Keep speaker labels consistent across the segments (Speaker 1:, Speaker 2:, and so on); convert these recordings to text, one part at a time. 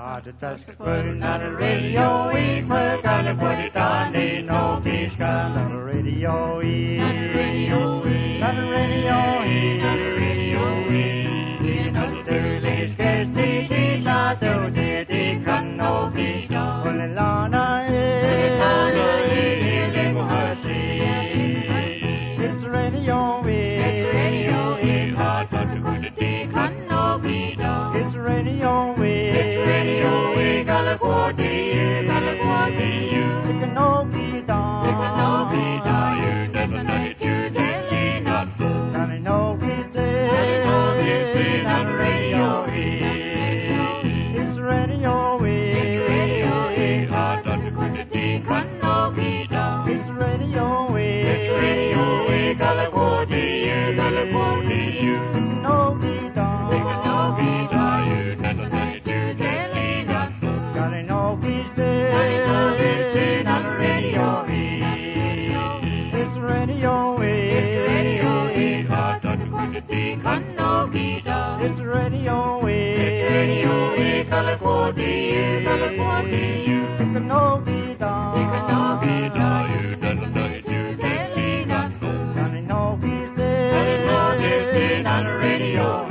Speaker 1: Not a radio, we put on the body down, they know peace. Not a radio, not a radio, not a radio, not a radio, not a sterling, scarce the teacher, though they can no be done. When the Lana is, it's radio, it's radio, hard but to go to the can no be done. It's radio, it's radio, Galaguardi, you. It can no be done. It can no be done. You never know it, you telling us. Not a no peace day. Not a no peace day. Not a radio. It's radio. It's radio. Hard not to go to the can no be done. It's radio. It's radio. Galaguardi, you. It can no be done. It can no be done. You never know it, you telling us. Not a no peace day. Not a no peace day. Not a radio. It's radio. It's radio. Hard not to go to the can no be done. It's radio. It's radio. Galaguardi, you. It can no be done. It can no be done. You never know it, you telling us. Not a no peace day. Not a no peace day. Not a radio.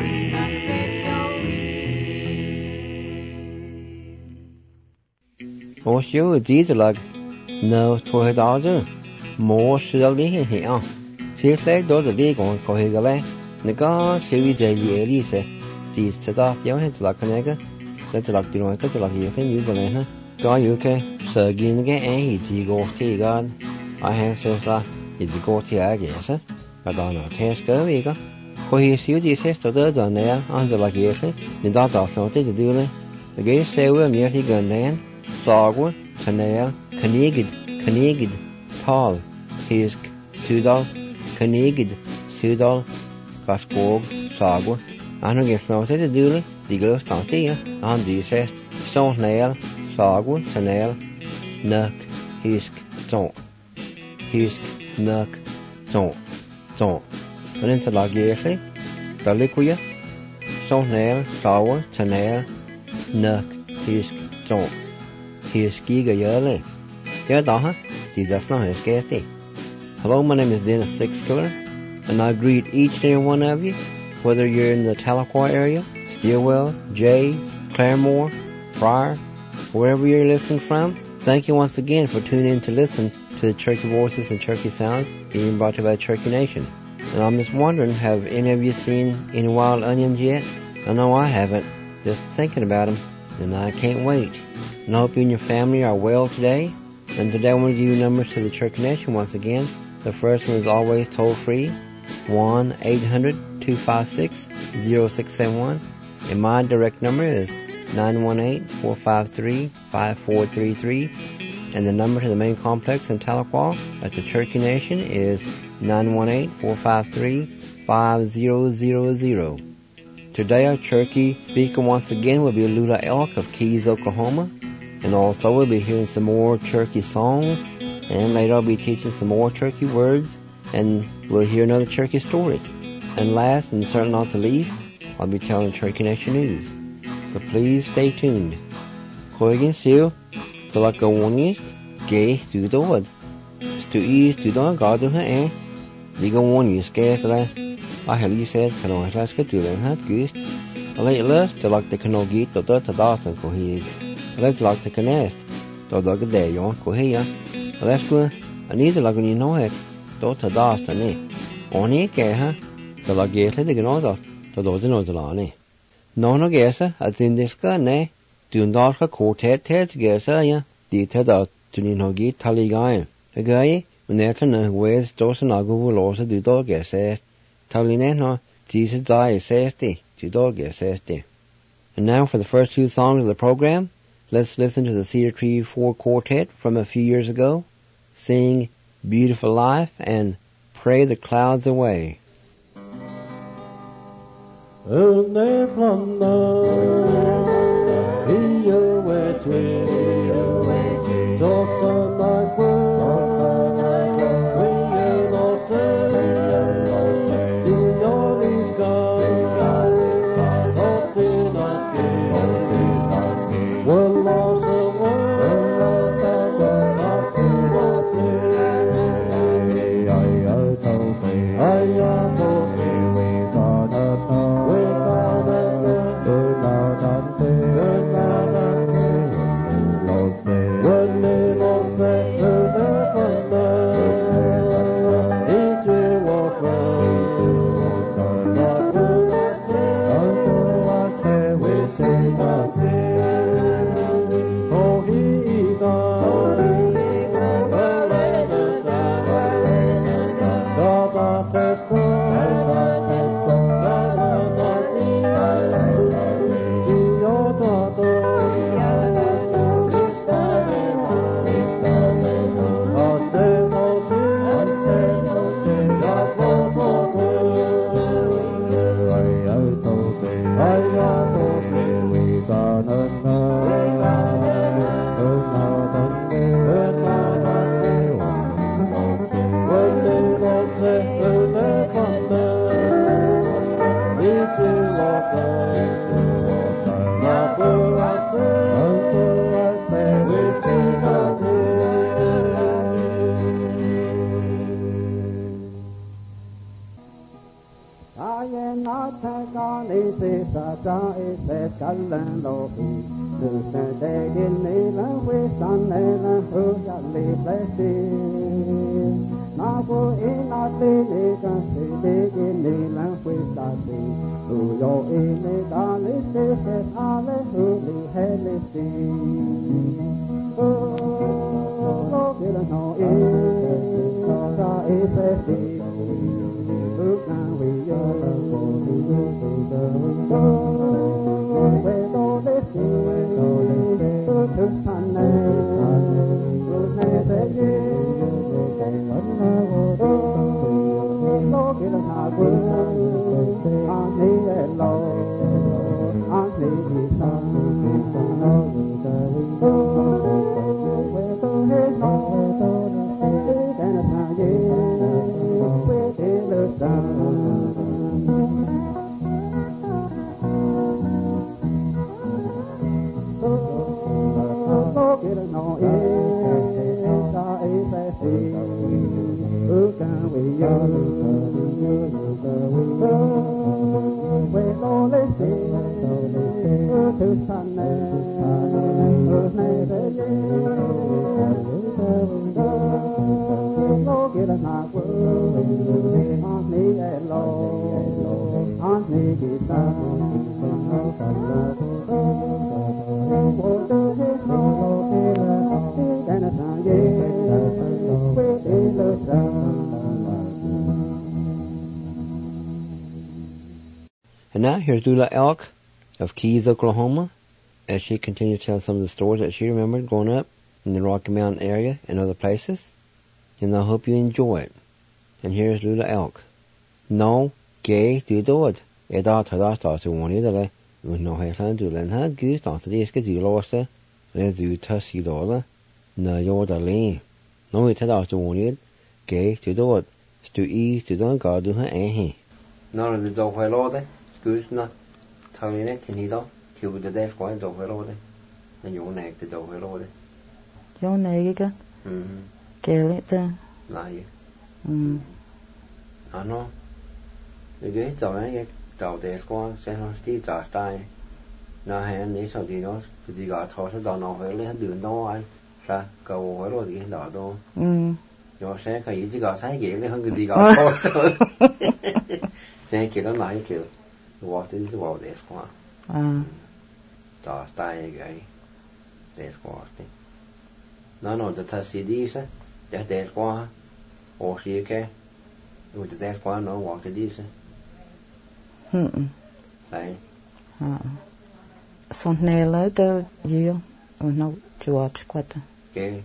Speaker 2: Or sure, diesel no $12. More silly here. See, flag does a big one for his lay. The guard, Siri J. Elise, these to that young heads like a nigger. That's like you know, that's like you can use the land. Go, you can, so again again, and he go to God. I have says that it's go to I guess, but on a test go, we go. For he sees the sister on there, under like yes, the doctor something to do it. The gay say, well, merely gun then. Sagwa, Canal, Canigid, Tal, Hisk, Sudal, Canigid, Sudal, Gaskog, Sagwa, and I guess now to do it, the girl started here, and the assessed, Stone Nail, Sagwa, Canal, Nuck, Hisk, Ton, Nuck, Ton, and into Lagiesi, the liquid, Stone Nail, Sagwa, Canal, Nuck, Hisk, Ton. Here's Giga Yale. Yeah, Daha, that's not his guesty. Hello, my name is Dennis Sixkiller, and I greet each and every one of you, whether you're in the Tahlequah area, Stillwell, Jay, Claremore, Pryor, wherever you're listening from. Thank you once again for tuning in to listen to the Cherokee Voices and Cherokee Sounds being brought to you by Cherokee Nation. And I'm just wondering, have any of you seen any wild onions yet? I know I haven't, just thinking about them, and I can't wait. And I hope you and your family are well today. And today I want to give you numbers to the Cherokee Nation once again. The first one is always toll free, 1-800-256-0671. And my direct number is 918-453-5433. And the number to the main complex in Tahlequah at the Cherokee Nation is 918-453-5000. Today our Cherokee speaker once again will be Lula Elk of Keys, Oklahoma. And also we'll be hearing some more Cherokee songs. And later I'll be teaching some more Cherokee words. And we'll hear another Cherokee story. And last, and certainly not the least, I'll be telling Cherokee Nation news. So please stay tuned. Koigin Siu, so like a warning, gay to the wood. To ease to the garden, eh? The go warn you, scarce I have you said, can I ask you to learn how to goose? I let you list to like the canoe get to Dawson for his. Let's like the canast. To dog a day on for here. Let's go. I need to like when you know it. To Dawson, eh? Only a huh? The like get the gnodos to those knows the lawn, eh? No guess, as in this gun, eh? Do not a quartet guess, eh? The Ted to know get tally guy. A guy, when they're to know where's Dawson I go will also do dog guess, eh? Talineno, Jesus die safety, to dog safety. And now for the first two songs of the program, let's listen to the Cedar Tree 4 Quartet from a few years ago, sing Beautiful Life and Pray the Clouds Away.
Speaker 3: Away from the away to Dawson I go.
Speaker 2: And now here's Lula Elk of Keys, Oklahoma, as she continues to tell some of the stories that she remembered growing up in the Rocky Mountain area and other places. And I hope you enjoy it. And here's Lula Elk. No, gay, do dod. Eda tada starts one either. No hairline do len had goose after this get you lost. Let's do tusky dollar. No, you're the lane. No, it's after one either. Gay, do dod. Stu ease to don't go do her eh. None of the dog well order. Goose not. Telling it in either. Kill the death quite dog well order. And your neck the dog well order.
Speaker 4: Your neck again? Kill it then.
Speaker 2: Lie. I know. The gate dog I đầu đề qua sẽ nói tí trả tay na hẹn ní sau thì nó gì cả thọ sẽ đào nào phải lấy đường đó anh sa cầu phải rồi thì đào đó rồi sẽ cái gì cả sai ghế lấy hơn cái gì cả thọ sẽ kiểu đó lại kiểu vào thì vào đề qua trả tay cái đề qua thì nó nói là thật đi sẽ để đề qua ở phía cái rồi đề qua nó vào thì đi sẽ Right.
Speaker 4: Sånt näla där ju och nu George quata.
Speaker 2: Okay.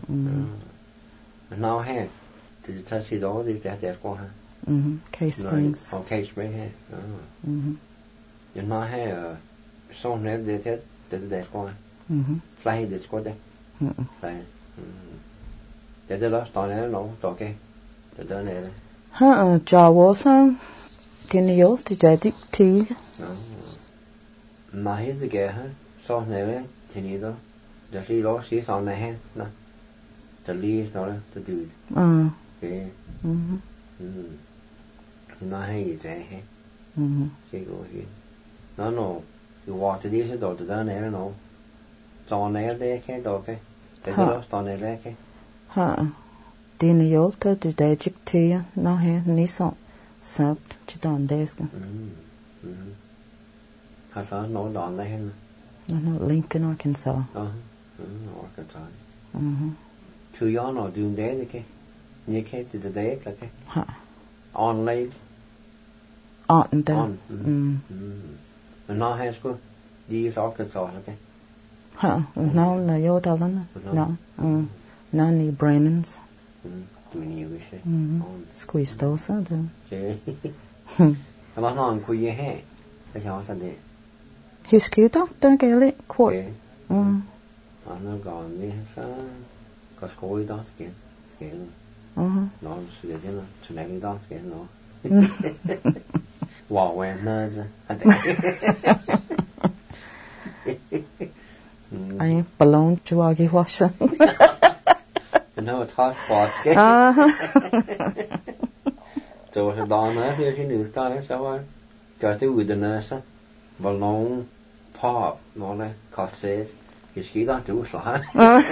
Speaker 2: Now here to touch it all this that qua ha.
Speaker 4: Case Springs.
Speaker 2: Okay, Spring here. You now here sånt näla det qua. Fly det quata. Fly. Det där står näla no, okay. Det där näla.
Speaker 4: Jawosa. Dine jo til jadik til.
Speaker 2: Nej, det gør han. Så nære til nider. Der lige lov sige sådan med han. Nå. Der lige sådan der død. Okay. Nej, det er han. Det går helt. Nå. Du var til det så det der nære nå. Så nære det kan dog kan. Det er også der nære kan.
Speaker 4: Dine jo til jadik til. Nå her niso. Sagt til den dagen.
Speaker 2: Har så noget der andre hen?
Speaker 4: Nå, Lincoln, Arkansas.
Speaker 2: Arkansas. To jeg når du en dag, det kan? Ni kan det der, det kan? On lake?
Speaker 4: On der.
Speaker 2: Men når han skulle, de er Arkansas, det
Speaker 4: kan? Nå, når jeg der lander. Nå. Nå, ni Brennans.
Speaker 2: Du er nye, ikke?
Speaker 4: Squeeze dåser, det.
Speaker 2: Men når han kunne jeg have, det kan også det.
Speaker 4: Husker du der gælde kort?
Speaker 2: Og når går det, så går skole i dag igen. Når du siger det, så nægge i dag igen. Wow, when
Speaker 4: I balloon Chawagi washer.
Speaker 2: No, it's hot spots. So it's a donna here in New Star, so I got to with the nurse. Balloon pop, no, like cut says. You ski that too, so I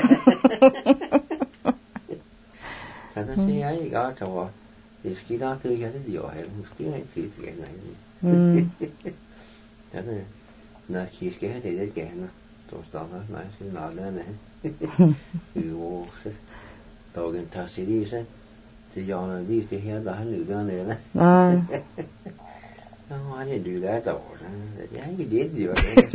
Speaker 2: see, I got to what. You ski that too, you had to do your head. Still ain't see it again. That's it. No, she's getting it again. Those dollars, nice, you're not then. You walk it. Dog in touch these, the yarn of these to hear the honey down there. No, I didn't do that though. Yeah, you did do it.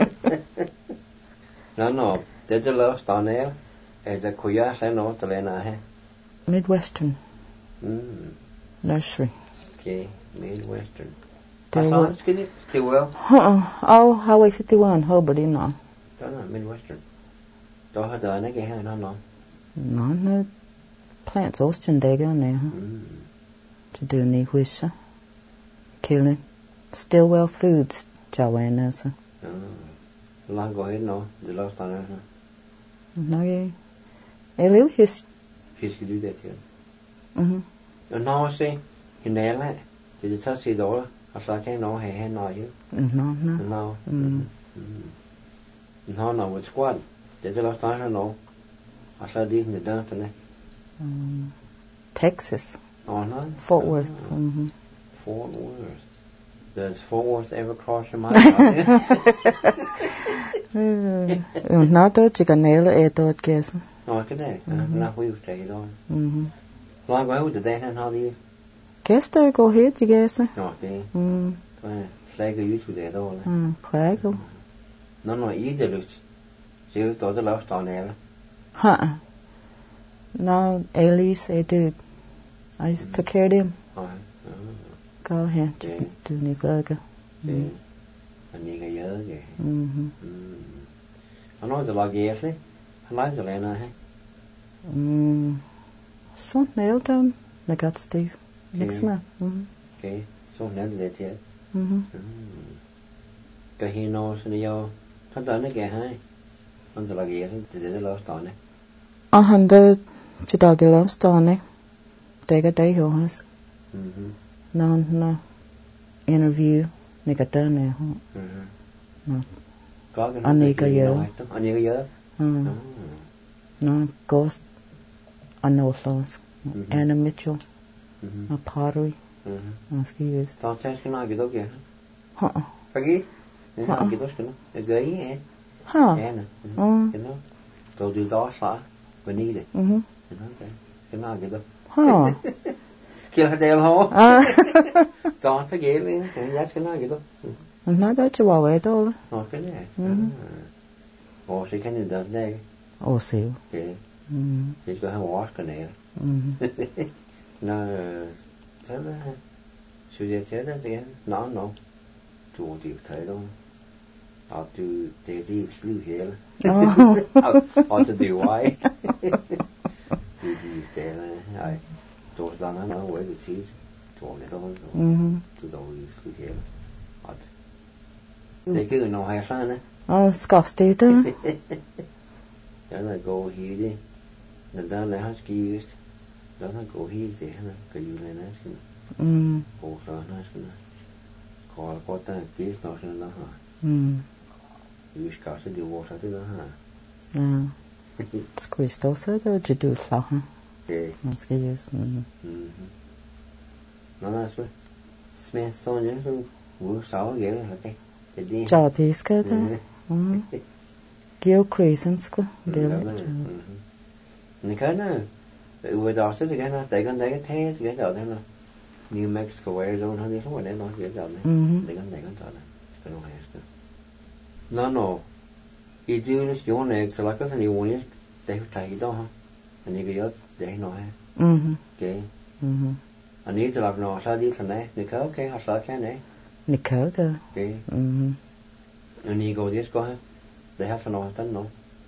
Speaker 2: No, did you love down there? It's a kuya, I know to Lena.
Speaker 4: Midwestern nursery.
Speaker 2: Okay, Midwestern.
Speaker 4: Still
Speaker 2: well?
Speaker 4: Oh, Highway 51, Hobart, you know.
Speaker 2: Đó là Midwestern. Đó là đời nó kìa nó nó.
Speaker 4: No, plants Austin they go now. To do any wish. Killing. Stillwell Foods, Joanna.
Speaker 2: Long go ahead no, the last time.
Speaker 4: No, yeah. I live here.
Speaker 2: Fish could do that here. And now I say, in there, did you touch the door? I said, I can't know, hey, no, you.
Speaker 4: No.
Speaker 2: No, with squad. Did you last time? No. I said, even the down tonight.
Speaker 4: Texas.
Speaker 2: Oh, no?
Speaker 4: Fort Worth.
Speaker 2: Fort Worth. Does Fort Worth ever cross your mind?
Speaker 4: Not that you can nail it, I guess.
Speaker 2: No, I can do. Not we would take it on. Long go out today, and how do you?
Speaker 4: Guess they go ahead, you guess.
Speaker 2: Okay. Flag you to there, though.
Speaker 4: Flag.
Speaker 2: No, either looks. See, thought the last on there.
Speaker 4: No, Elise, I did. I just took care of them. Go ahead, do any burger.
Speaker 2: And you get your I know the log yesterday. I like the Lena, hey?
Speaker 4: So nailed down. I got Steve. Next month.
Speaker 2: Okay, so nailed that yet. Cái he knows in the yo. Hắn tới nó kìa hay. Hắn tới là kìa thì để love stone này.
Speaker 4: Hắn tới chỉ đào cái love stone này. Để cái đấy hiểu hết. No. Interview. Này cái tên này không.
Speaker 2: Có cái
Speaker 4: anh ấy cái gì?
Speaker 2: Anh ấy cái gì?
Speaker 4: No, Ghost. Unknowns. Anna Mitchell. Pottery. Excuse.
Speaker 2: Tao chắc cái nào cái đó kìa. Cái gì? Cái đó cái nó. Cái gấy ấy. Cái này. Cái nó. Tao từ đó xả. Bên đi đi. Cái nào cái đó. Kia là đèn hả? Tao thấy ghê lên. Cái giá cái nào cái đó.
Speaker 4: Nó đó cho bảo vệ tôi.
Speaker 2: Cái này. Ồ, sẽ cái này đợt đây.
Speaker 4: Ồ, xíu.
Speaker 2: Okay. Chỉ có hai wash cái này. Nó thế đó. Sự việc thế đó thì nó chủ điều thấy đâu. Họ từ để đi lưu hết. Họ từ điều ai. Thì để là ai. Tôi đang nói với cái gì. Tôi này đâu. Từ đầu lưu hết. Họ. Thế cứ nói hay sao nè.
Speaker 4: Scoffed đó.
Speaker 2: Đó là go here đi. Đó là hát ký. Đó là go here thì hả? Cái gì này nè. Ồ rồi nè. Có ta tiếp nó xem đó hả? Use cả sẽ điều vô sao thế đó hả?
Speaker 4: Squeeze đó đó chỉ được sao hả?
Speaker 2: Okay.
Speaker 4: Nó sẽ use.
Speaker 2: Nó là sao? Smell so nhớ luôn. Vừa sáu ghế là cái. Đi.
Speaker 4: Cho thì cái đó. Gil Crescent ko.
Speaker 2: Cái đó. Vừa đó sẽ cái nó tại cái thế cái đó thế nó. New Mexico Arizona hay không phải để nói cái đó này. Để cái đó này. Cái nó hay cái. No. Ý chứ nó này sẽ là cái gì muốn ấy. Để thấy đó ha. Anh ấy cái đó để nói ha. Okay. Anh ấy sẽ làm nó sao đi thằng này. Nè khớ okay hoặc là cái này.
Speaker 4: Nè khớ cơ.
Speaker 2: Okay. And you go this go ahead. They have to know what to know.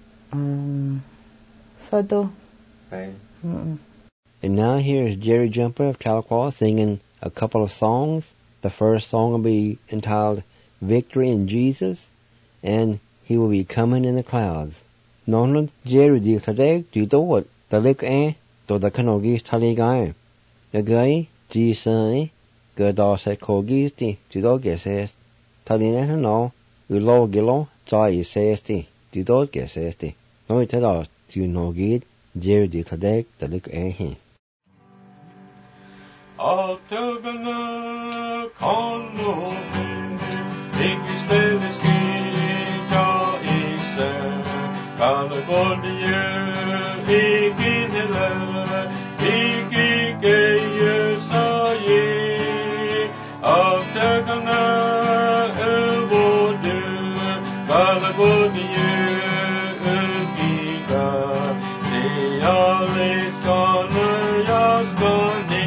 Speaker 4: So
Speaker 2: Okay. And now here is Jerry Jumper of Tahlequah singing a couple of songs The first song will be entitled Victory in Jesus, and He will be coming in the clouds. Nonland Jerry di Tadeg du Dot, the Lick to the Kanogis Taligai. The guy, G. Say, Gerdas at Kogisti, to dog says, Talina no, Ulo Gillo, Jai says, to dog says, no it at to no gid, Jerry di Tadeg, the Lick he.
Speaker 1: Altugana kono English teleski ja isa California ikinela ikike saye Altugana evodu California ikika the alles gonna yaskani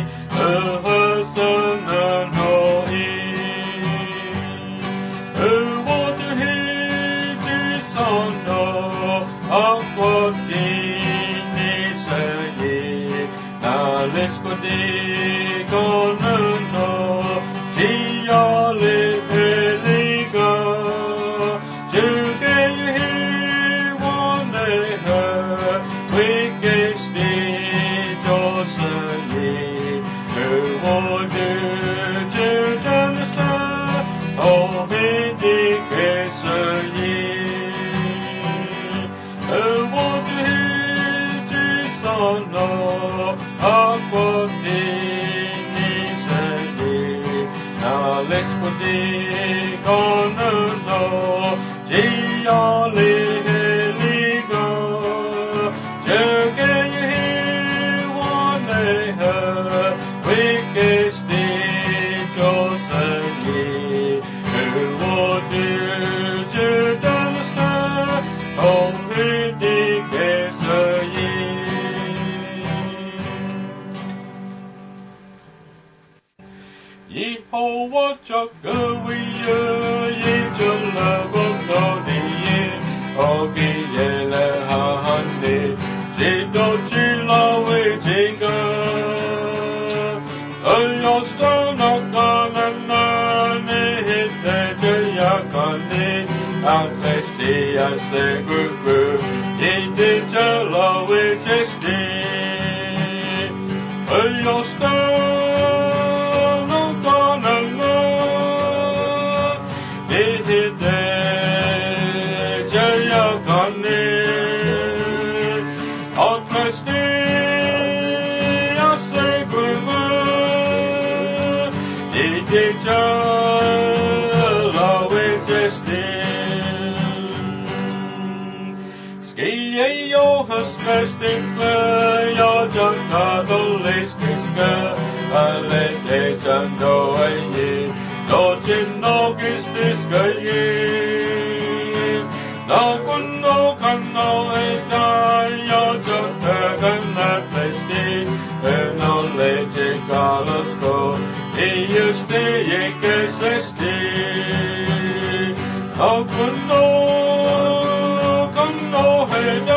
Speaker 1: Let's go dig on the door. See all it really go. To get you here one day her. We get stitch or say. Who will do to the star? Oh, we dig as a year. Who will do to son let's put it on the door. Gee, all it go. Just get you here one day her. We can stitch or say. Who will do to the star? Oh, we dig as a Yehovah Chakawiya Yichalabokodiye Ogiyele Hahande Jito Chilawe Chiga Ayostana Kananane Hiteja Yakane Atlesti Aseguru Yitijalawe Chesti Ayostana Jag jankado listiska Alete jando aye Dojin nogistiska ye Nakuno kano eka Jag jankagan atlisti Eno leche kalasko Iyuste yeke sesti Nakuno kano heda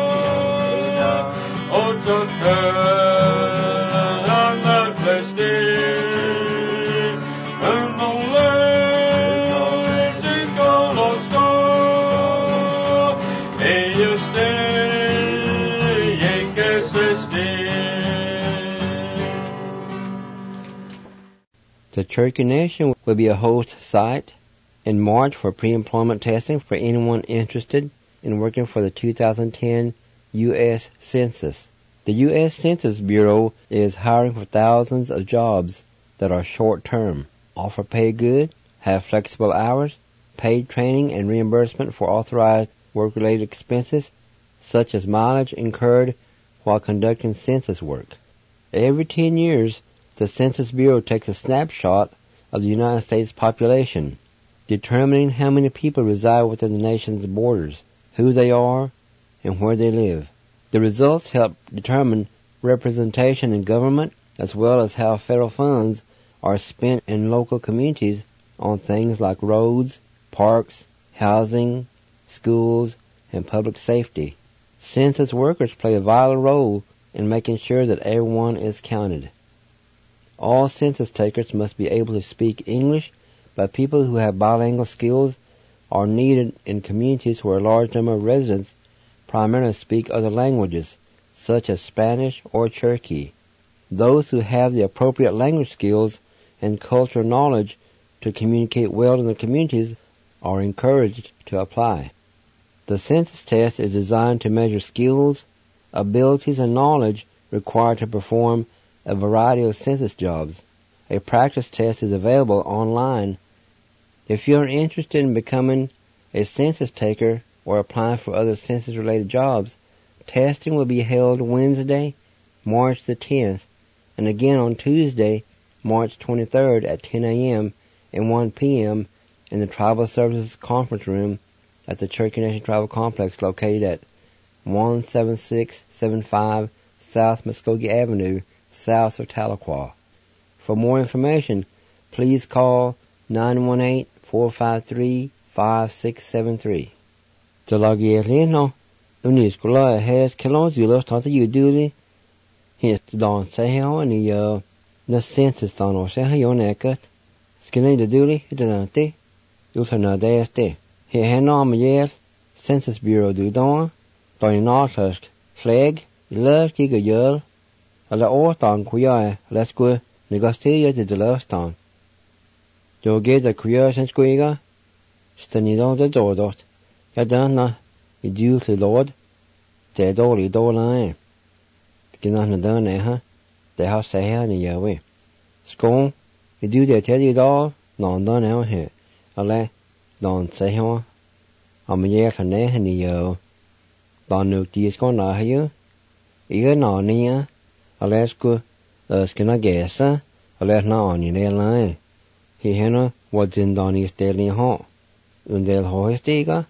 Speaker 2: The Cherokee Nation will be a host site in March for pre-employment testing for anyone interested in working for the 2010 U.S. Census. The U.S. Census Bureau is hiring for thousands of jobs that are short-term, offer pay good, have flexible hours, paid training and reimbursement for authorized work-related expenses, such as mileage incurred while conducting census work. Every 10 years, the Census Bureau takes a snapshot of the United States population, determining how many people reside within the nation's borders, who they are, and where they live. The results help determine representation in government as well as how federal funds are spent in local communities on things like roads, parks, housing, schools, and public safety. Census workers play a vital role in making sure that everyone is counted. All census takers must be able to speak English, but people who have bilingual skills are needed in communities where a large number of residents primarily speak other languages, such as Spanish or Cherokee. Those who have the appropriate language skills and cultural knowledge to communicate well in the communities are encouraged to apply. The census test is designed to measure skills, abilities, and knowledge required to perform a variety of census jobs. A practice test is available online. If you are interested in becoming a census taker or applying for other census-related jobs, testing will be held Wednesday, March the 10th, and again on Tuesday, March 23rd at 10 a.m. and 1 p.m. in the Tribal Services Conference Room at the Cherokee Nation Tribal Complex located at 17675 South Muskogee Avenue, south of Tahlequah. For more information, please call 918-453-5673. Jalagierlino, Uniskola has Kilonzulos Tata Uduli, his Don Sayo and the census Don or Sayo Nekat, Skinny the Duli, Hidante, Usana Deste. He had no Mayel, Census Bureau du Don, Donny Northhusk, Flag, Love Giga Yell, a la Orton Kuya, let's go, negotiate the last time. You'll get the Kuya and Squiga, standing on the door dot. Yadana, the duty lord, the dolly dollar. Skinna done, huh? The house say here in your way. Scone, you do they tell you all? No, done out here. Ale, don't say here. I'm a year and a in the year. Don't know these gone out here. You know, near. Alas, go, skinna guess, alas, now on your line. He henna what's in Donny's daily hall. Undel hoistiga.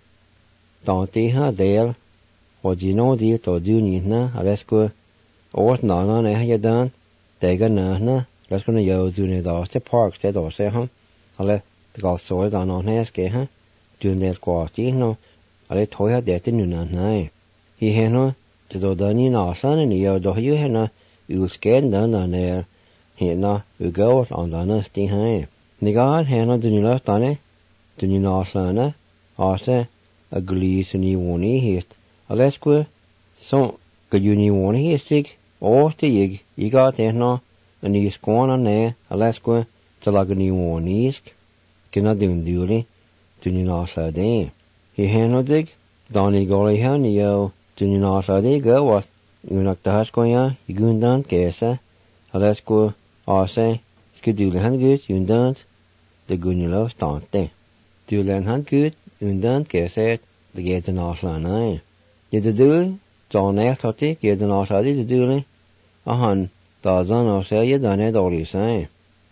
Speaker 2: Don't they have there? What you know, dear, to do need na, alas, go. Or no, no, you done. They got na, let's go to yo, do need the park, said or say, huh? Alas, the golf sword on his gay, huh? Doing that quality, no. Alas, toy had that in you, na. He henna, to do done in our son and yo, do you henna, you scared done on there. He na, you go on the nasty high. Nigard henna, do you left on it? Do you know, son, also, a glees and you won't eat. Alas, go, so, could you need one here, stick? Or the yig, you got there no, and you scorn on there, alas, go, to like a new one east. Cannot do duty, do you know, so there. He henna dig, Donny golly hen, yo, do you know, so there go, what? You knock the hush going, you go down, guess, alas, go, also, skid do the hand good, you don't, the good you love, don't they? Do learn hand good, you don't guess it, the gate and all line. You do, John F. Totty, get an outside to do, a hun, dozen or say you done it all you say.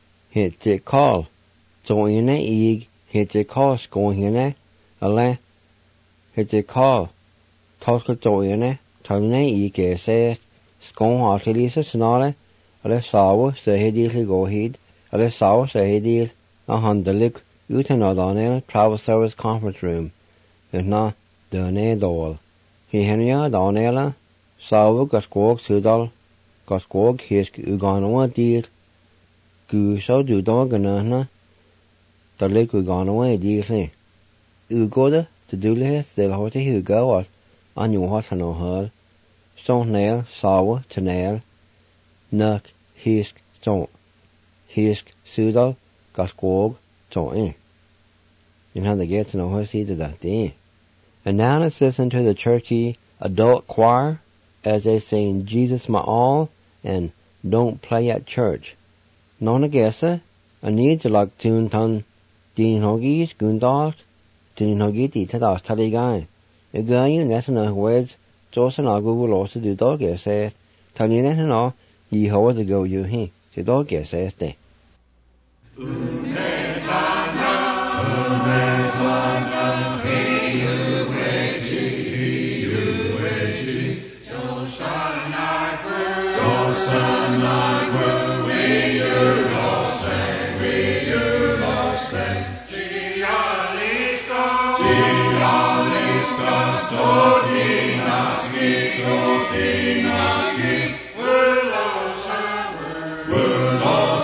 Speaker 2: Hit the call, so in a egg, hit the call, scoring in a la, hit the call, talk to joy in a, turn a egg, says, scone out to Lisa Snarly, a less sour, say he deal go heed, a less sour, say he deal, a hun the lick, you to know on a travel service conference room, and not done a doll. He henja Donella, Sauer got squawk Sudal, got squawk hisk Uganawa deal, Gu so do doganana, the lick Uganawa deal. Ugoda, the dooless, the horty who go out, on your horse and her, stone nail, Sauer, to nail, Nuck, hisk, stone, hisk, Sudal, got squawk, stone. You know the gets no horse either that day. And now let's listen to the Cherokee Adult Choir as they sing Jesus My All and Don't Play at Church. Nona Gessa, a need to like tune ton, Dean Hoggies, Gundals, Dean Hoggiti, Tadas Taligai. A guy you net enough words, Johnson Agu will also do dog says, tell you net and all, ye hours ago you he, the dog says they.
Speaker 1: We'll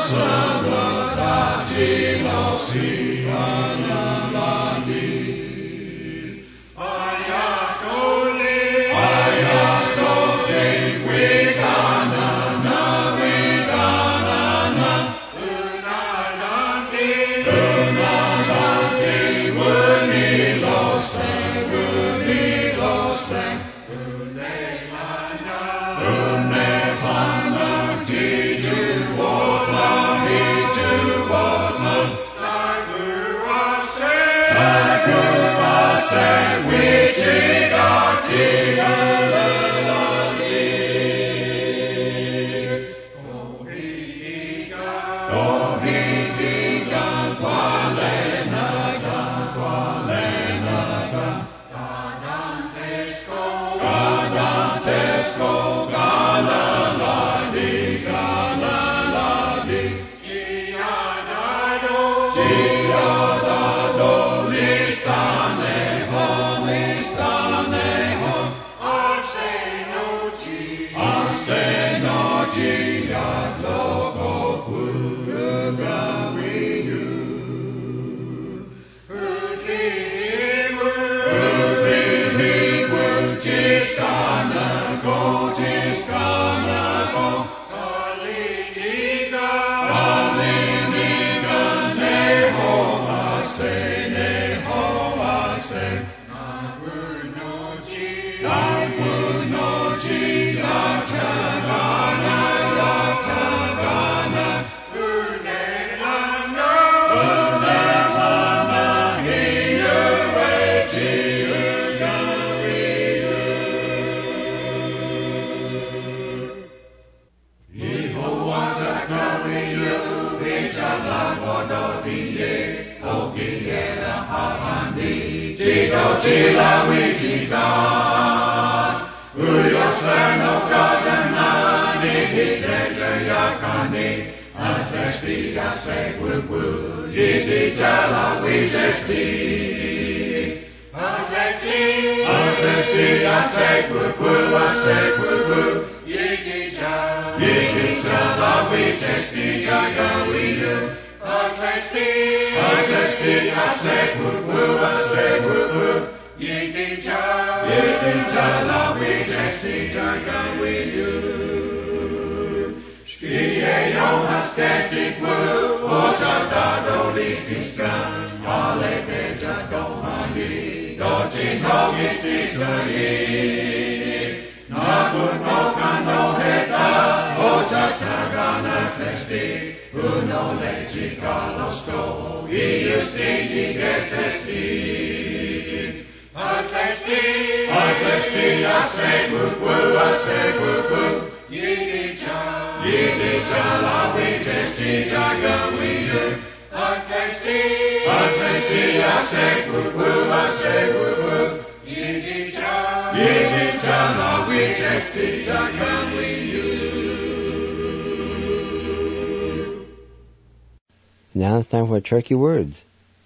Speaker 2: Now it's time for Cherokee Words.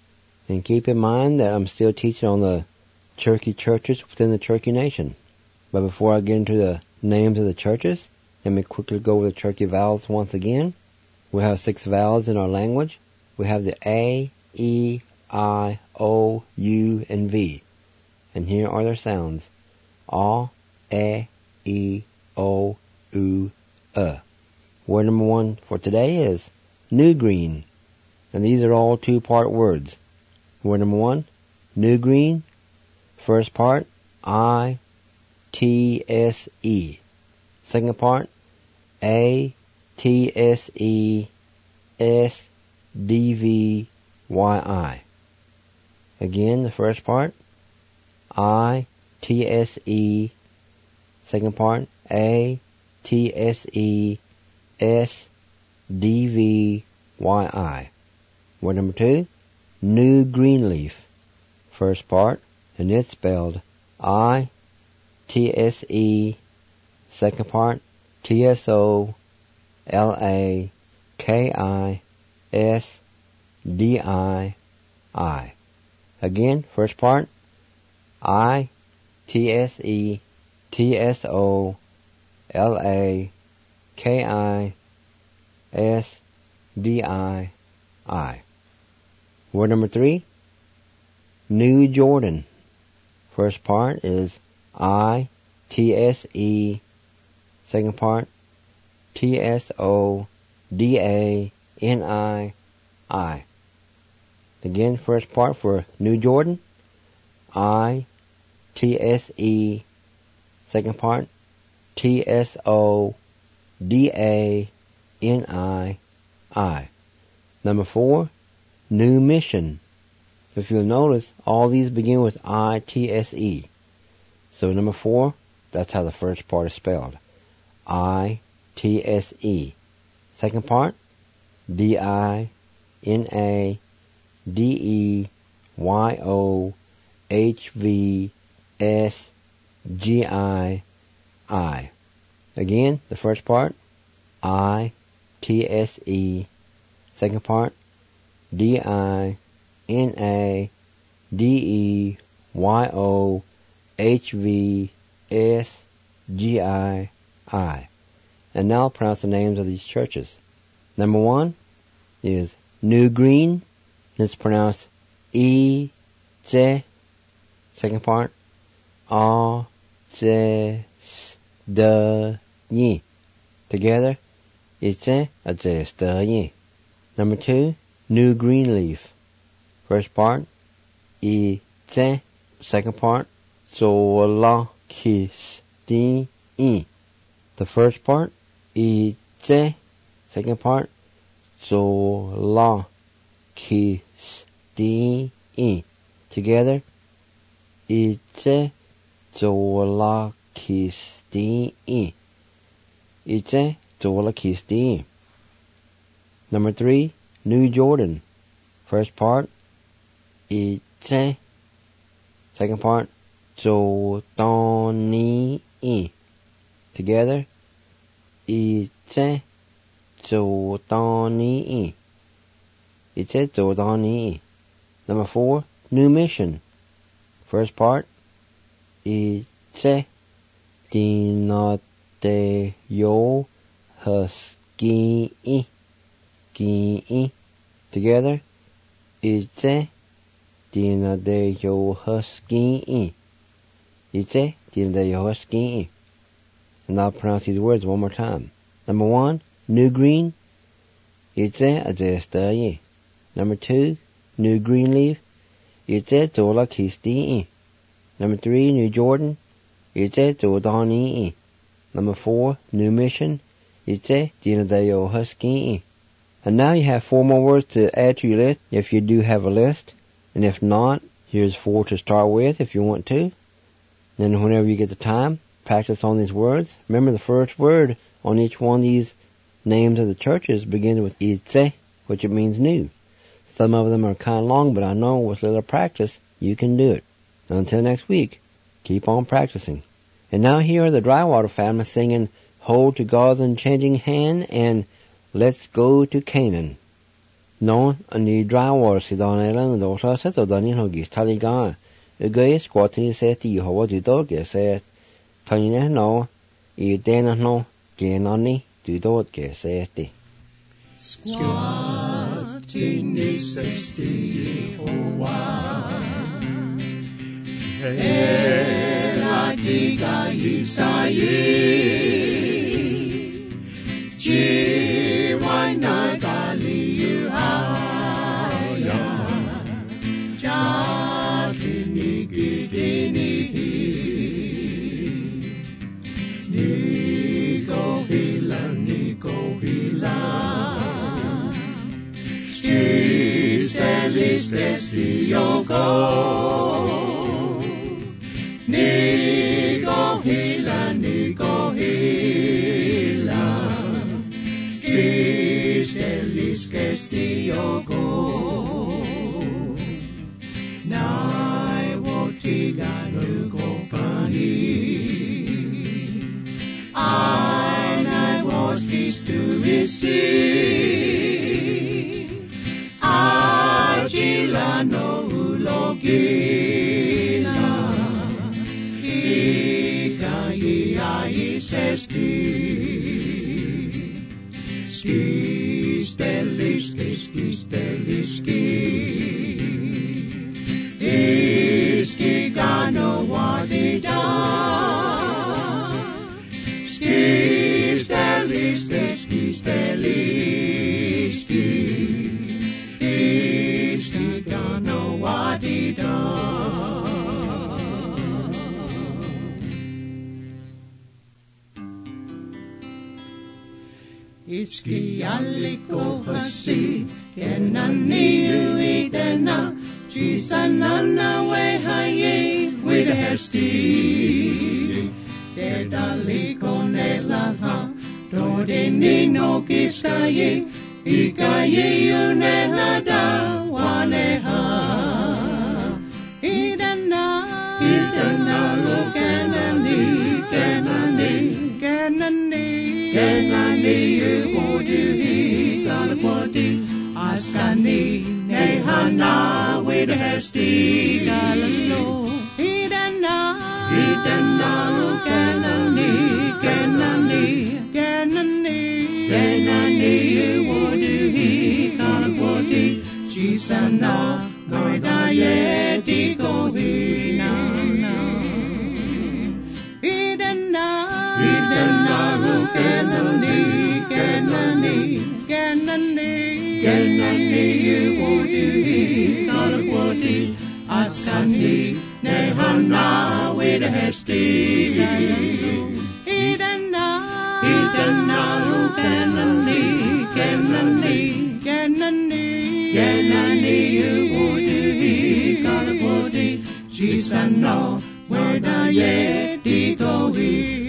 Speaker 2: And keep in mind that I'm still teaching on the Cherokee churches within the Cherokee Nation. But before I get into the names of the churches, let me quickly go over the Cherokee vowels once again. We have 6 vowels in our language. We have the A, E, I, O, U, and V. And here are their sounds. A, E, O, U, Word number 1 for today is new green. And these are all 2-part words. Word number 1, new green. First part, I-T-S-E. Second part, A-T-S-E-S-D-V-Y-I. Again, the first part, I-T-S-E. Second part, A-T-S-E-S-D-V-Y-I. Word number 2, new green leaf. First part, and it's spelled I-T-S-E. Second part, T-S-O-L-A-K-I-S-D-I-I. Again, first part, I-T-S-E-T-S-O-L-A-K-I-S-D-I-I. D-I-I. Word number 3, New Jordan. First part is I-T-S-E. Second part, T-S-O-D-A-N-I-I. Again, first part for New Jordan, I-T-S-E. Second part, T-S-O-D-A-N-I-I. Number 4, New Mission. If you'll notice, all these begin with I-T-S-E. So number 4, that's how the first part is spelled. I-T-S-E. Second part, D-I-N-A-D-E-Y-O-H-V-S-G-I-I. Again, the first part, I-T-S-E. Second part, D-I-N-A-D-E-Y-O-H-V-S-G-I-I. And now pronounce the names of these churches. Number 1 is New Green. It's pronounced E-J. Second part, A-J-S-D-Y. Together, E-J-A-J-S-D-Y. Number 2, New Greenleaf. First part, E-J. Second part, Zola-Kis-D-E. The first part, E-J. Second part, Zola-Kis-D-E. Together, E-J. Zola-Kis-D-E. E-J. Zola-Kis-D-E. Number 3, New Jordan. First part, E-J. Second part, Jordani-E. Together, E-J. Jordani-E. E-J. Jordani-E. Number 4, New Mission. First part, E-J. Dinadeyo Husky-E. Ki-E. Together, E-J. Dinadeyo Husky-E. E-J. Dinadeyo Husky-E. And I'll pronounce these words one more time. Number 1, New Green. E-J. A-J-S-D-Y. Number 2, New Greenleaf. E-J. Zola-Kis-D-E. Number 3, New Jordan. E-J. Jordani-E. Number 4, New Mission. E-J. Dinadeyo Husky-E. And now you have 4 more words to add to your list if you do have a list. And if not, here's 4 to start with if you want to. Then whenever you get the time, practice on these words. Remember the first word on each one of these names of the churches begins with Itse, which it means new. Some of them are kind of long, but I know with a little practice, you can do it. Until next week, keep on practicing. And now here are the Drywater family singing Hold to God's Unchanging Hand and Let's Go to Canaan. Non, ni Drywater si don elang do sa set o danin hogis taligan. Ugay squatting set the Yehovah do dog set. Tanina no, I dena no, genani, do dog set.
Speaker 1: Squatting is the Yehovah. Ela diga Isaie. Jiwai na gali haya. Jatini gidini. Nigo hila. Stistelis testiogo. Nigo hila. Stistelis testiogo. Nai wotiga nugo pani. I was peace to receive. Agila no ulogina. Ika ia isesti. steli, ski, steli, ski. Iski gano wadida. Ski, steli, ski, steli, ski. Iski gano wadida. Iski aliko hasi, kenani uidena, jisanana wehaye, widahesti. Dedaliko nelaha, dodinino kiskaye, ikaye unehada, waneha. Idana, lo kenani, kenani uduhi galapoti askani nehana widahesti galalo idana lo kenani uduhi galapoti jisana noidaye dikohina Kenani, uduhi galapoti askani nehana widahesti idana kenani uduhi galapoti jisano wedaye dikohi.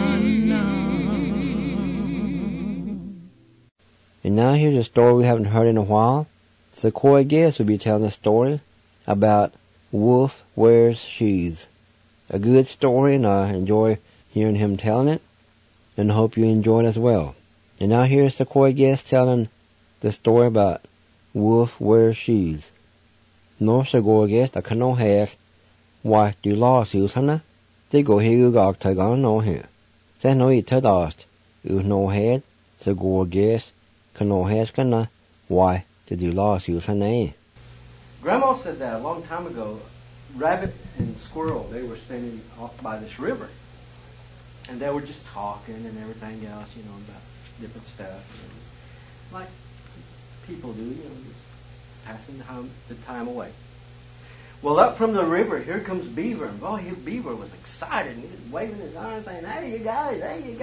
Speaker 2: And now here's a story we haven't heard in a while. Sequoia Guest will be telling a story about Wolf Wears Shoes. A good story, and I enjoy hearing him telling it, and I hope you enjoy it as well. And now here's Sequoia Guest telling the story about Wolf Wears Shoes. Nå Sequoia Guest, I can no hair. Why do law shoes, hana? They go here, go to go no here. Say no eat to dust. You no head, Sequoia Guest. Kano Haskana, why did you lost use her name?
Speaker 5: Grandma said that a long time ago. Rabbit and squirrel, they were standing off by this river, and they were just talking and everything else, about different stuff, like people do, just passing the time away. Well, up from the river, here comes Beaver, and boy, Beaver was excited, and he was waving his arms, saying, "Hey, you guys,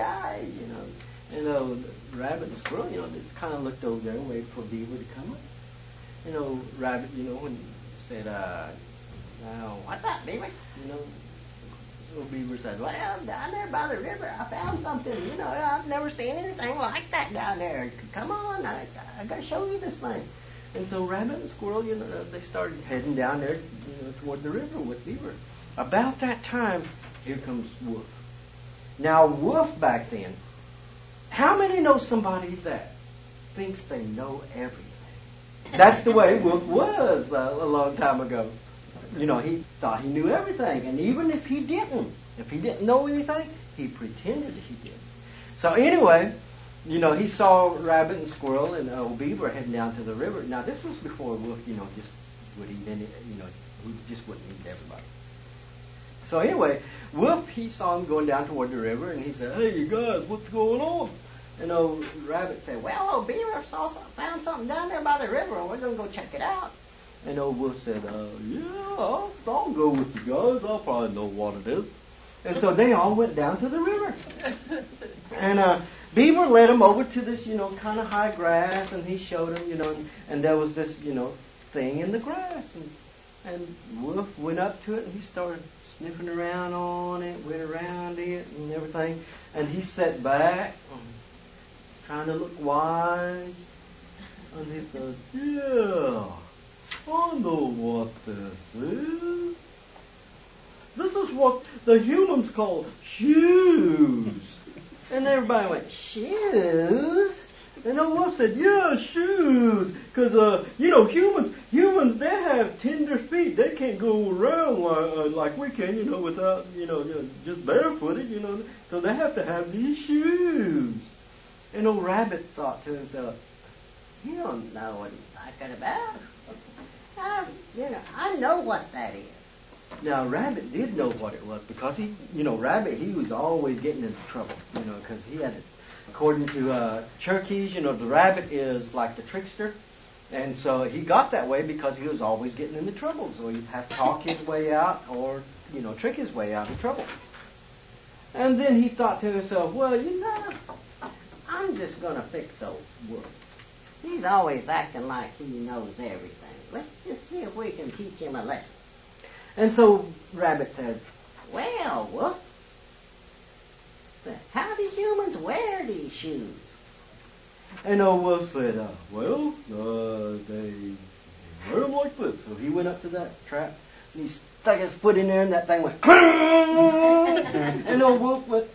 Speaker 5: And Rabbit and Squirrel, they just kind of looked over there and waited for Beaver to come up. Rabbit, when he said, "Now, what's up, Beaver?" Little Beaver said, "Well, down there by the river, I found something. I've never seen anything like that down there. Come on, I got to show you this thing." And so Rabbit and Squirrel, they started heading down there, toward the river with Beaver. About that time, here comes Wolf. Now, Wolf back then, how many know somebody that thinks they know everything? That's the way Wolf was a long time ago. He thought he knew everything, and even if he didn't know anything, he pretended he did. So anyway, he saw Rabbit and Squirrel and old Beaver heading down to the river. Now this was before Wolf, just would eat he just wouldn't eat everybody. So anyway, Wolf, he saw him going down toward the river, and he said, "Hey, you guys, what's going on?" And old Rabbit said, "Well, old Beaver found something down there by the river, and we're going to go check it out." And old Wolf said, "Yeah, I'll go with you guys. I'll probably know what it is." And so they all went down to the river. And Beaver led him over to this, kind of high grass, and he showed him, and there was this, thing in the grass. And Wolf went up to it, and he started sniffing around on it, went around it and everything. And he sat back, trying to look wise. And he said, "Yeah, I know what this is. This is what the humans call shoes." And everybody went, "Shoes?" And the wolf said, "Yeah, shoes. Because, humans, they have tender feet. They can't go around like we can, without, just barefooted, So they have to have these shoes." And old Rabbit thought to himself, You don't know what he's talking about. I know what that is. Now, Rabbit did know what it was because Rabbit, he was always getting into trouble, because he had, according to Cherokees, the rabbit is like the trickster. And so he got that way because he was always getting into trouble. So he'd have to talk his way out or, trick his way out of trouble. And then he thought to himself, well, I'm just going to fix old Wolf. He's always acting like he knows everything. Let's just see if we can teach him a lesson. And so Rabbit said, well, Wolf, how do humans wear these shoes? And old Wolf said, they wear them like this. So he went up to that trap, and he stuck his foot in there, and that thing went, and old Wolf went,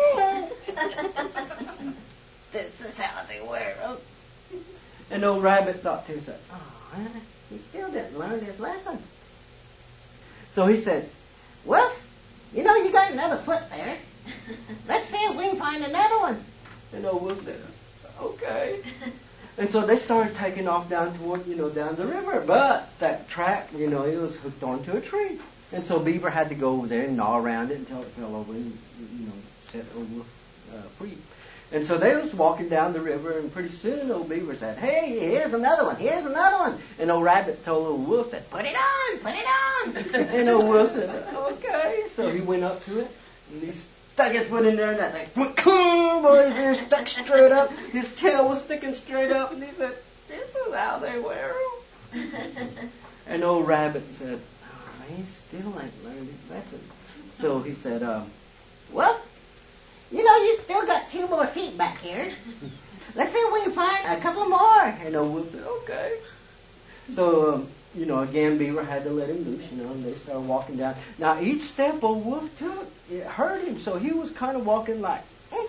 Speaker 5: this is how they wear them. And old Rabbit thought to himself, he still didn't learn his lesson. So he said, well, you got another foot there. Let's see if we can find another one. And old Wolf said, okay. And so they started taking off down toward, down the river. But that trap, it was hooked onto a tree. And so Beaver had to go over there and gnaw around it until it fell over and, set old Wolf free. And so they was walking down the river, and pretty soon old Beaver said, hey, here's another one. And old Rabbit told old Wolf, said, put it on. And old Wolf said, okay. So he went up to it, and he stuck his foot in there, and that thing, boy, his ear stuck straight up. His tail was sticking straight up, and he said, this is how they wear them. And old Rabbit said, he still ain't learned his lesson. So he said, well, you still got 2 more feet back here. Let's see if we can find a couple more. And old Wolf said, okay. So, again, Beaver had to let him loose, and they started walking down. Now, each step old Wolf took, it hurt him, so he was kind of walking like,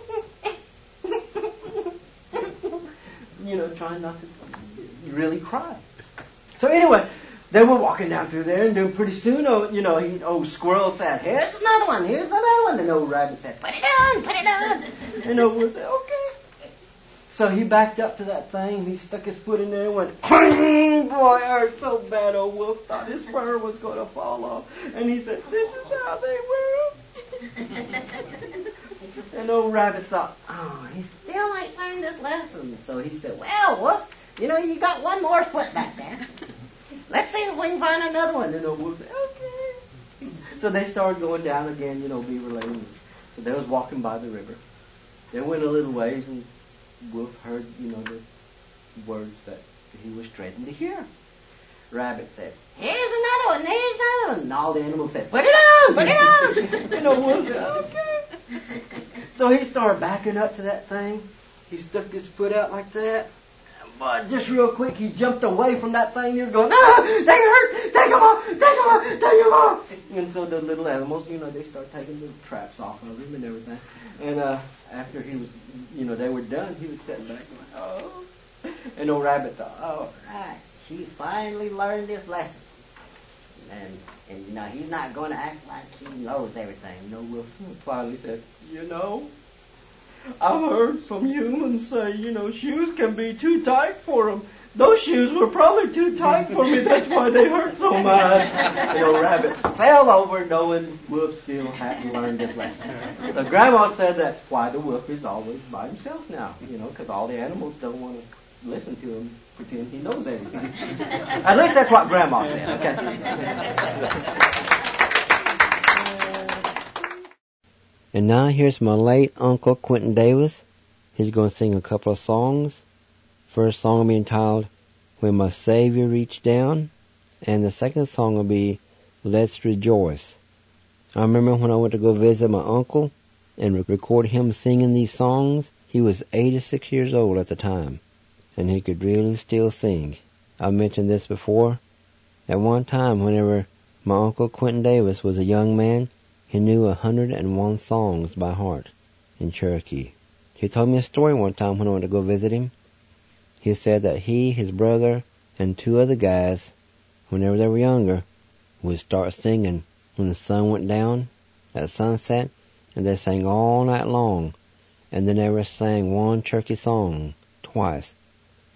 Speaker 5: trying not to really cry. So anyway, they were walking down through there, and then pretty soon, old Squirrel said, here's another one. And old Rabbit said, put it on. And old Wolf said, okay. So he backed up to that thing, and he stuck his foot in there and went, boy, it hurt so bad. Old Wolf thought his fur was going to fall off. And he said, this is how they wear them. And old Rabbit thought, he still ain't learned his lesson. So he said, well, Wolf, you got 1 more foot back there. Let's see if we can find another one. And old Wolf said, okay. So they started going down again, Beaver Lane. So they was walking by the river. They went a little ways, and Wolf heard, the words that he was dreading to hear. Rabbit said, here's another one. And all the animals said, put it on. And old Wolf said, okay. So he started backing up to that thing. He stuck his foot out like that. But just real quick, he jumped away from that thing. He was going, they hurt. Take them off. And so the little animals, they started taking the traps off of him and everything. And after he was, they were done, he was sitting back going, oh. And old Rabbit thought, all right, he's finally learned his lesson. And he's not going to act like he knows everything. Wolf finally said, I've heard some humans say, shoes can be too tight for them. Those shoes were probably too tight for me. That's why they hurt so much. And old Rabbit fell over knowing Wolf still hadn't learned his lesson. So Grandma said that's why the wolf is always by himself now, because all the animals don't want to listen to him, pretend he knows everything. At least that's what Grandma said, okay?
Speaker 2: And now here's my late Uncle Quentin Davis. He's going to sing a couple of songs. First song will be entitled, When My Savior Reached Down. And the second song will be, Let's Rejoice. I remember when I went to go visit my uncle and record him singing these songs. He was 86 years old at the time, and he could really still sing. I've mentioned this before. At one time, whenever my Uncle Quentin Davis was a young man, he knew 101 songs by heart in Cherokee. He told me a story one time when I went to go visit him. He said that he, his brother, and 2 other guys, whenever they were younger, would start singing when the sun went down at sunset, and they sang all night long, and they never sang one Cherokee song twice.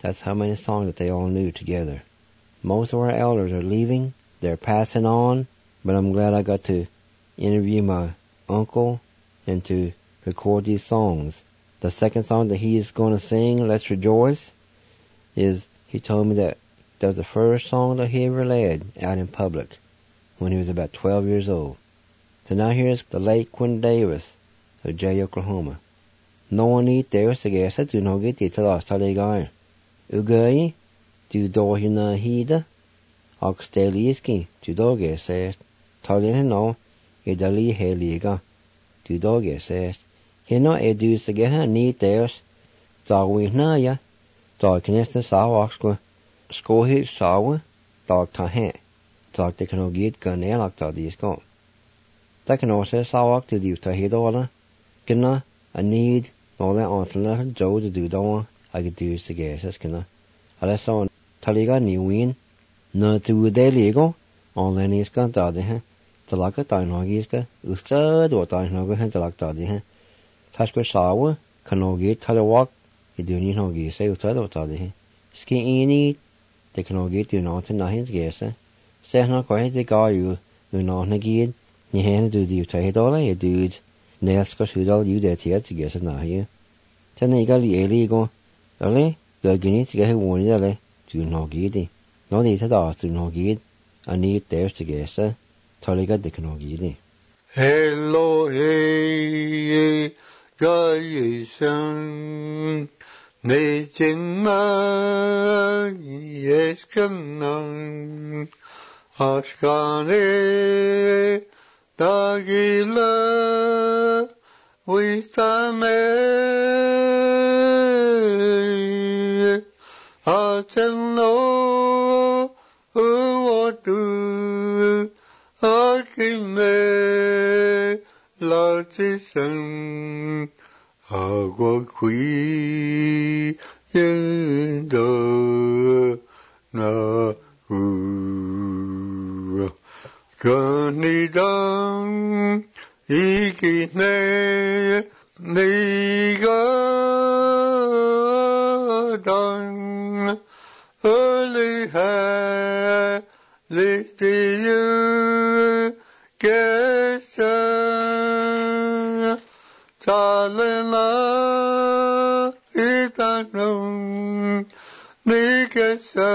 Speaker 2: That's how many songs that they all knew together. Most of our elders are leaving. They're passing on. But I'm glad I got to interview my uncle and to record these songs. The second song that he is going to sing, Let's Rejoice, is he told me that was the first song that he ever led out in public when he was about 12 years old. So now here's the late Quentin Davis of Jay, Oklahoma. No one eat there, så jeg sa du nog ikke til oss til deg gang. Ugøy, du da henne hide, og steliski, du da jeg sa, ta den nå, I dali heliga, du da jeg sa. Henne du så jeg ni der, så vi ja, da knæsten sa også, skohe saue, da ta hen, da det kan nok ikke gå nedlagt av de skå. Det kan også sa også til de ta hedårene, kna, need, all that on Joe to do that I could do to guess as can I saw Taliga new win no to the legal on then is got the like a time hogiska usted what I know go to like the Tashko sawa can get talawak you do need hogi say usted what the ski any they can get you not in nines guess say not quite the guy you know again you hand do the $2 you dude Næsker sydal you der til at gæse nej. Sen ikke lige lige gå. Alle gør gni til at vågne der du nok give det. Når det er der du nok give. Ani der til gæse. Taliga det kan nok give det.
Speaker 6: Hello hey gæsen. Ne jinna yeskan. Askane Dagila Wistame Achelno Uwatu Akime Lachisan Agwa Kui Yendo Na Ganidam ikine nigadan early ha litiu kesa talena itanum nikesa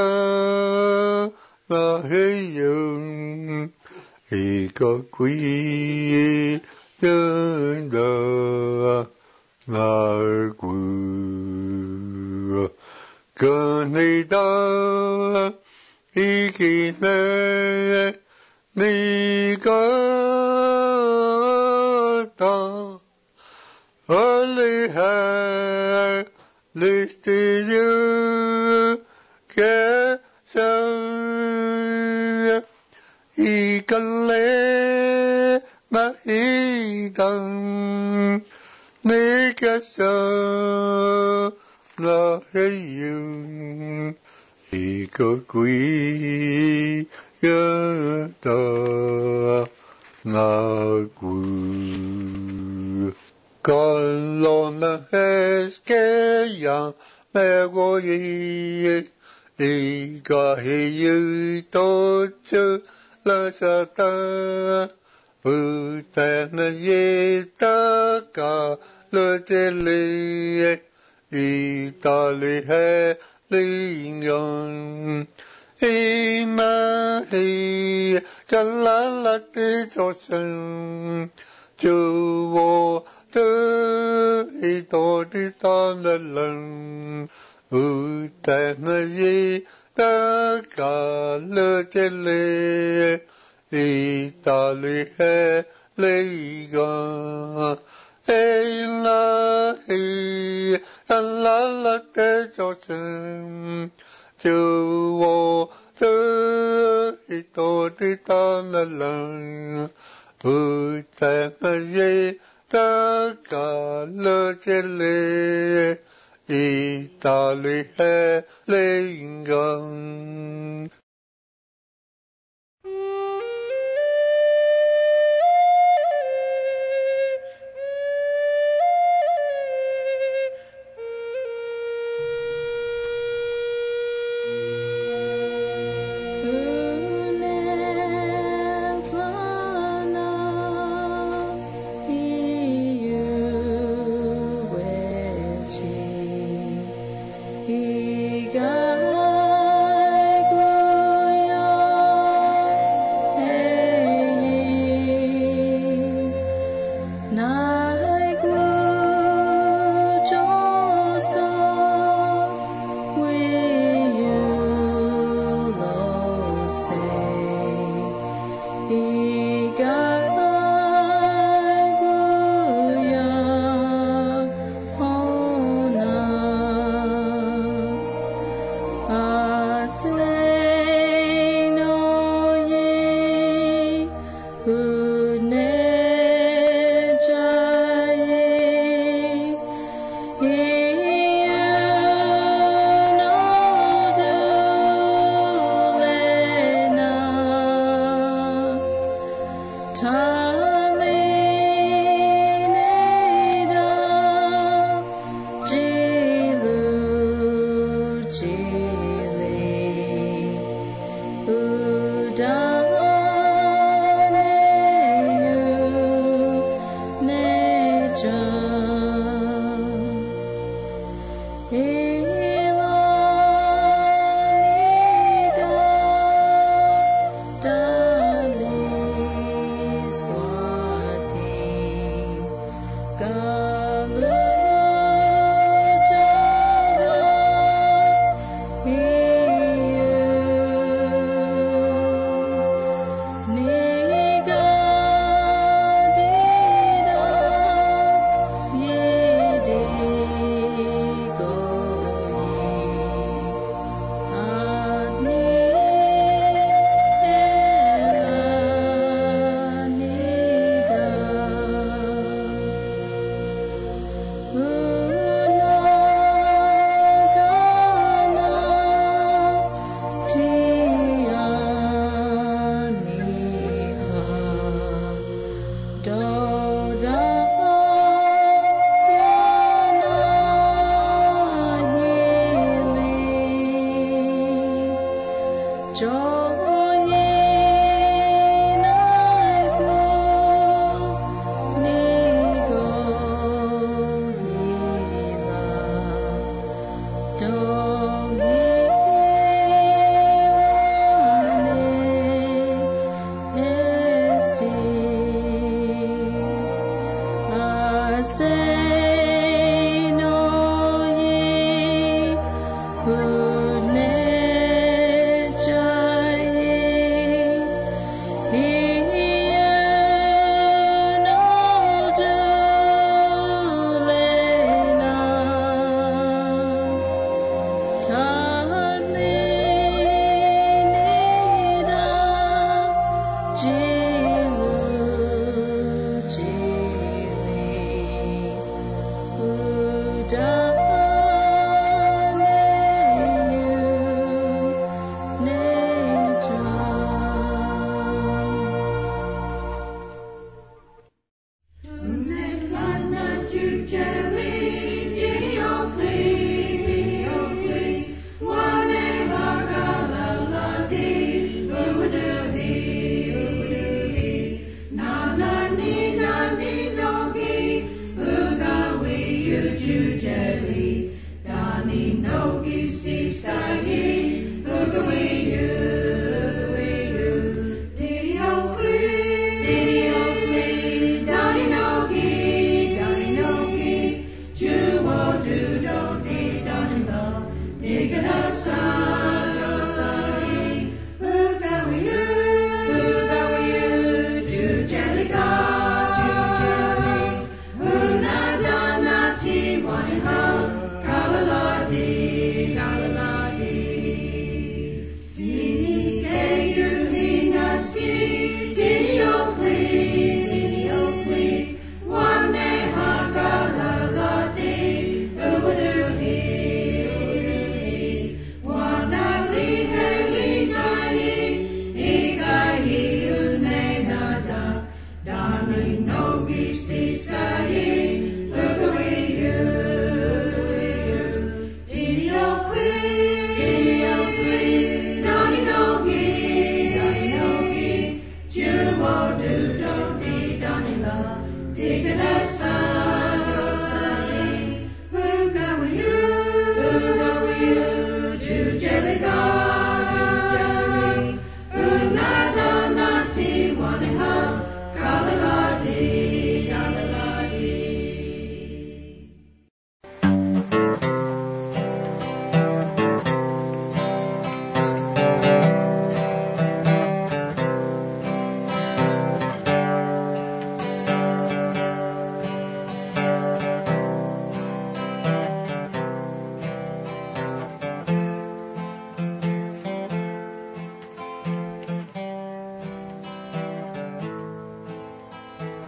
Speaker 6: lahiyum Ika kui yenda nargu Ganida ikine nigata Aliha listiyu kesa Ikale mahidang nikasa lahayun ikakui yata nagu kalona heskeya megoyi ikahiyu tochu La sata utana yeta ka le tele itali he lingon ima he kalala te chosen juwo te ito ti tanalan utana yeta ka le tele Itali he leiga Eilahi Alala te chosen Juwo te ito ti tanalan Utema ye taka le tele Itali he leiga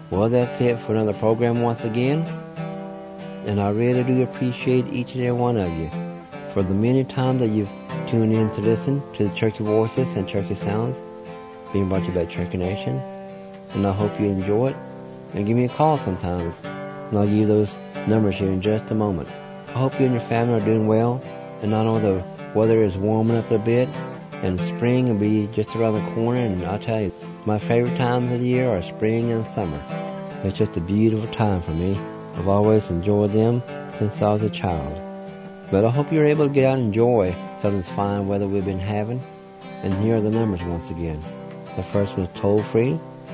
Speaker 2: Well, that's it for another program once again. And I really do appreciate each and every one of you for the many times that you've tuned in to listen to the Cherokee Voices and Cherokee Sounds being brought to you by Cherokee Nation. And I hope you enjoy it. And give me a call sometimes. And I'll give you those numbers here in just a moment. I hope you and your family are doing well. And I know the weather is warming up a bit. And spring will be just around the corner. And I'll tell you, my favorite times of the year are spring and summer. It's just a beautiful time for me. I've always enjoyed them since I was a child. But I hope you're able to get out and enjoy some of this fine weather we've been having. And here are the numbers once again. The first one is toll free,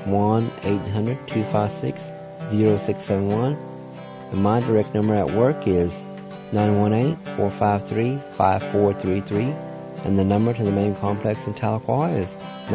Speaker 2: 1-800-256-0671. And my direct number at work is 918-453-5433. And the number to the main complex in Tahlequah is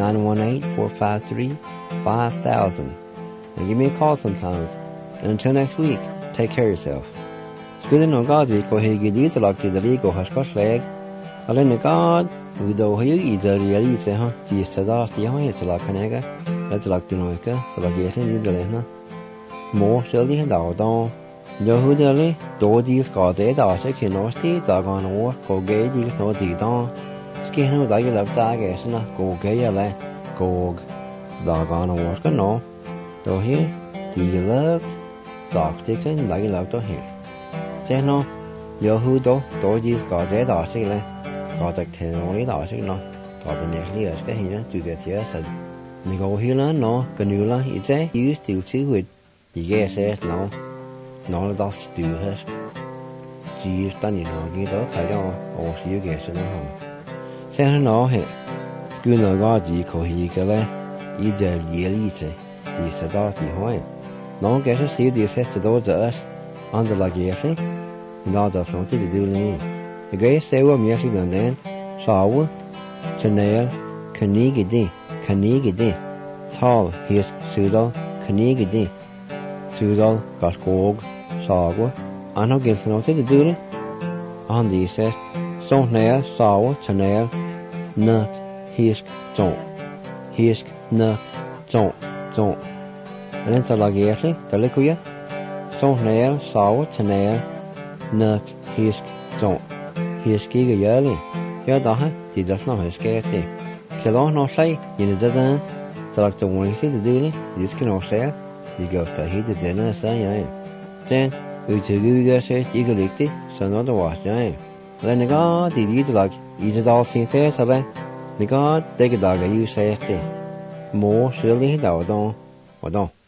Speaker 2: 918-453-5000. And give me a call sometimes. And until next week, take care of yourself. Good no God, ko higi dito lag ti dali ko haskos leg. Ale ne God, we do higi idari ali se ha ti sada ti ha it lag kanega. Let lag ti no ka, so lag yete ni dale na. Mo sheli ha da do. Jo hu dali do di ko de da se ki no sti da gan wo ko ge di no di do. Ski no da lag da ge se na ko ge ya le ko da gan wo ka no. Do hi di lag da ti kan da lag do hi. Thế nó giờ hư đó gì có dễ đỏ xí lên có thực thể nó lý đỏ xí nó có thể nhạc lý ở cái hình đó tùy cái thế sẵn mình có hiểu là nó cần nhiều là ý chế use still chữ huyệt ý ghé xe nó là đó tùy hết chỉ ta nhìn nó ghi đó phải cho ô xíu ghé xe nó không xe nó hệ cứ nó có gì có gì cái này ý giờ lý lý chế thì sẽ đó thì hỏi nó cái số xíu thì sẽ đó giờ under la gesi no da fonti de dulni the gay sewa miasi ganden sawa chanel kanigidi tall his sudal kanigidi sudal gaskog sawa ano gelsnoti de dulni on the says sonel sawa chanel na his na ton and it's la gesi the likuya Sonel, saw, chanel, nuk, hisk, don't. Hiski ga yali. Ya daha, ti das no hisketi. Kilo no say, in the dan, select the one see the doing, this can all say, you go to heat the dinner, say, then, we to you guys say, you go licked it, so not the wash, then the god did eat like, is it all seen there, so then, the god, take a dog, you say, more surely, thou don't, or don't.